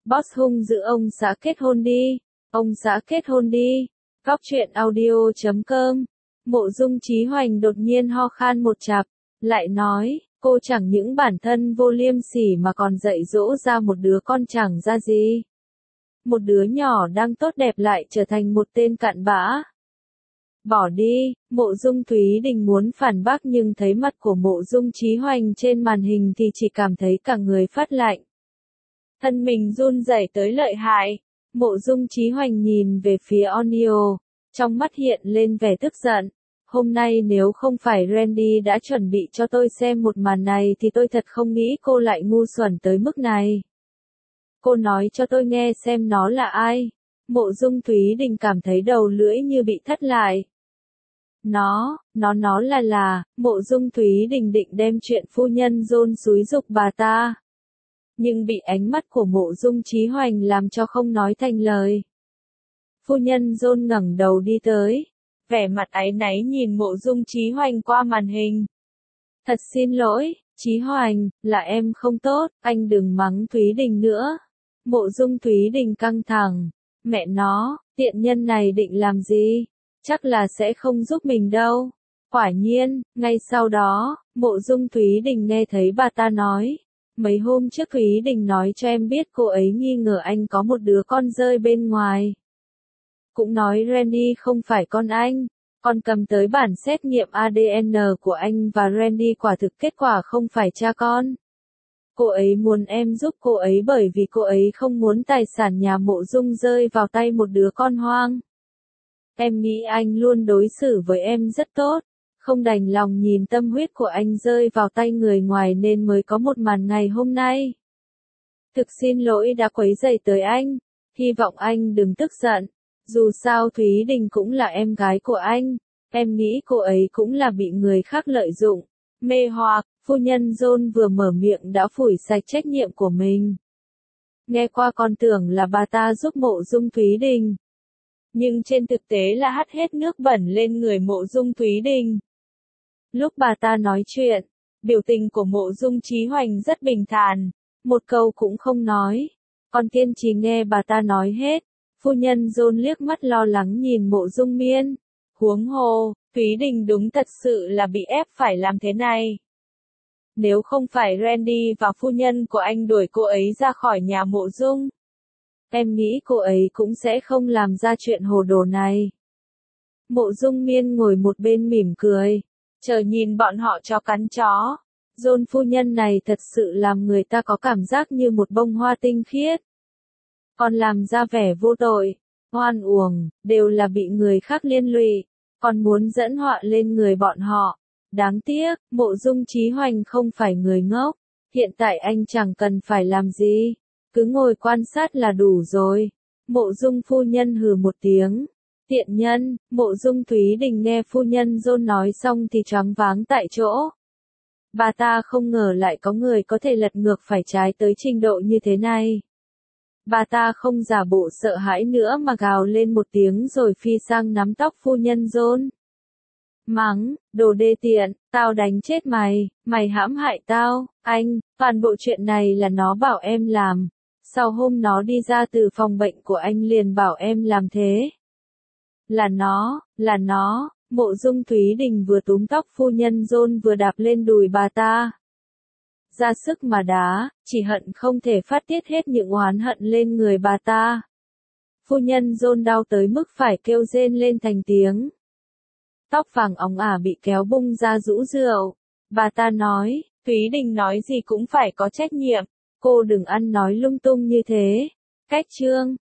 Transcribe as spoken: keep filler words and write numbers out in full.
Boss hung dữ ông xã kết hôn đi, ông xã kết hôn đi. Góc truyện audio chấm com. Mộ Dung Chí Hoành đột nhiên ho khan một chặp, lại nói, cô chẳng những bản thân vô liêm sỉ mà còn dạy dỗ ra một đứa con chẳng ra gì. Một đứa nhỏ đang tốt đẹp lại trở thành một tên cặn bã. Bỏ đi, Mộ Dung Thúy Đình muốn phản bác nhưng thấy mặt của Mộ Dung Chí Hoành trên màn hình thì chỉ cảm thấy cả người phát lạnh. Thân mình run rẩy tới lợi hại. Mộ Dung Chí Hoành nhìn về phía Onio, trong mắt hiện lên vẻ tức giận. Hôm nay nếu không phải Randy đã chuẩn bị cho tôi xem một màn này thì tôi thật không nghĩ cô lại ngu xuẩn tới mức này. Cô nói cho tôi nghe xem nó là ai. Mộ Dung Thúy Đình cảm thấy đầu lưỡi như bị thắt lại. Nó, nó nó là là, Mộ Dung Thúy Đình định đem chuyện phu nhân John xúi giục bà ta. Nhưng bị ánh mắt của Mộ Dung Chí Hoành làm cho không nói thành lời. Phu nhân John ngẩng đầu đi tới, vẻ mặt áy náy nhìn Mộ Dung Chí Hoành qua màn hình. Thật xin lỗi, Chí Hoành, là em không tốt, anh đừng mắng Thúy Đình nữa. Mộ Dung Thúy Đình căng thẳng, mẹ nó, tiện nhân này định làm gì? Chắc là sẽ không giúp mình đâu. Quả nhiên, ngay sau đó, Mộ Dung Thúy Đình nghe thấy bà ta nói. Mấy hôm trước Thúy Đình nói cho em biết cô ấy nghi ngờ anh có một đứa con rơi bên ngoài. Cũng nói Randy không phải con anh, còn cầm tới bản xét nghiệm a đê en của anh và Randy quả thực kết quả không phải cha con. Cô ấy muốn em giúp cô ấy bởi vì cô ấy không muốn tài sản nhà Mộ Dung rơi vào tay một đứa con hoang. Em nghĩ anh luôn đối xử với em rất tốt, không đành lòng nhìn tâm huyết của anh rơi vào tay người ngoài nên mới có một màn ngày hôm nay. Thực xin lỗi đã quấy rầy tới anh, hy vọng anh đừng tức giận, dù sao Thúy Đình cũng là em gái của anh, em nghĩ cô ấy cũng là bị người khác lợi dụng, mê hoặc. Phu nhân John vừa mở miệng đã phủi sạch trách nhiệm của mình. Nghe qua còn tưởng là bà ta giúp Mộ Dung Thúy Đình. Nhưng trên thực tế là hắt hết nước bẩn lên người Mộ Dung Thúy Đình. Lúc bà ta nói chuyện, biểu tình của Mộ Dung Chí Hoành rất bình thản, một câu cũng không nói, còn kiên trì nghe bà ta nói hết. Phu nhân John liếc mắt lo lắng nhìn Mộ Dung Miên. Huống hồ, Thúy Đình đúng thật sự là bị ép phải làm thế này. Nếu không phải Randy và phu nhân của anh đuổi cô ấy ra khỏi nhà Mộ Dung, em nghĩ cô ấy cũng sẽ không làm ra chuyện hồ đồ này. Mộ Dung Miên ngồi một bên mỉm cười, chờ nhìn bọn họ chó cắn chó. John phu nhân này thật sự làm người ta có cảm giác như một bông hoa tinh khiết. Còn làm ra vẻ vô tội, oan uổng, đều là bị người khác liên lụy, còn muốn dẫn họa lên người bọn họ. Đáng tiếc, Mộ Dung Chí Hoành không phải người ngốc, hiện tại anh chẳng cần phải làm gì, cứ ngồi quan sát là đủ rồi. Mộ Dung phu nhân hừ một tiếng, tiện nhân. Mộ Dung Thúy Đình nghe phu nhân John nói xong thì choáng váng tại chỗ. Bà ta không ngờ lại có người có thể lật ngược phải trái tới trình độ như thế này. Bà ta không giả bộ sợ hãi nữa mà gào lên một tiếng rồi phi sang nắm tóc phu nhân John. Mắng, đồ đê tiện, tao đánh chết mày, mày hãm hại tao, anh, toàn bộ chuyện này là nó bảo em làm. Sau hôm nó đi ra từ phòng bệnh của anh liền bảo em làm thế. Là nó, là nó. Mộ Dung Thúy Đình vừa túm tóc phu nhân John vừa đạp lên đùi bà ta. Ra sức mà đá, chỉ hận không thể phát tiết hết những oán hận lên người bà ta. Phu nhân John đau tới mức phải kêu rên lên thành tiếng. Tóc vàng óng ả bị kéo bung ra rũ rượi. Bà ta nói, Thúy Đình nói gì cũng phải có trách nhiệm, cô đừng ăn nói lung tung như thế. Cách chương.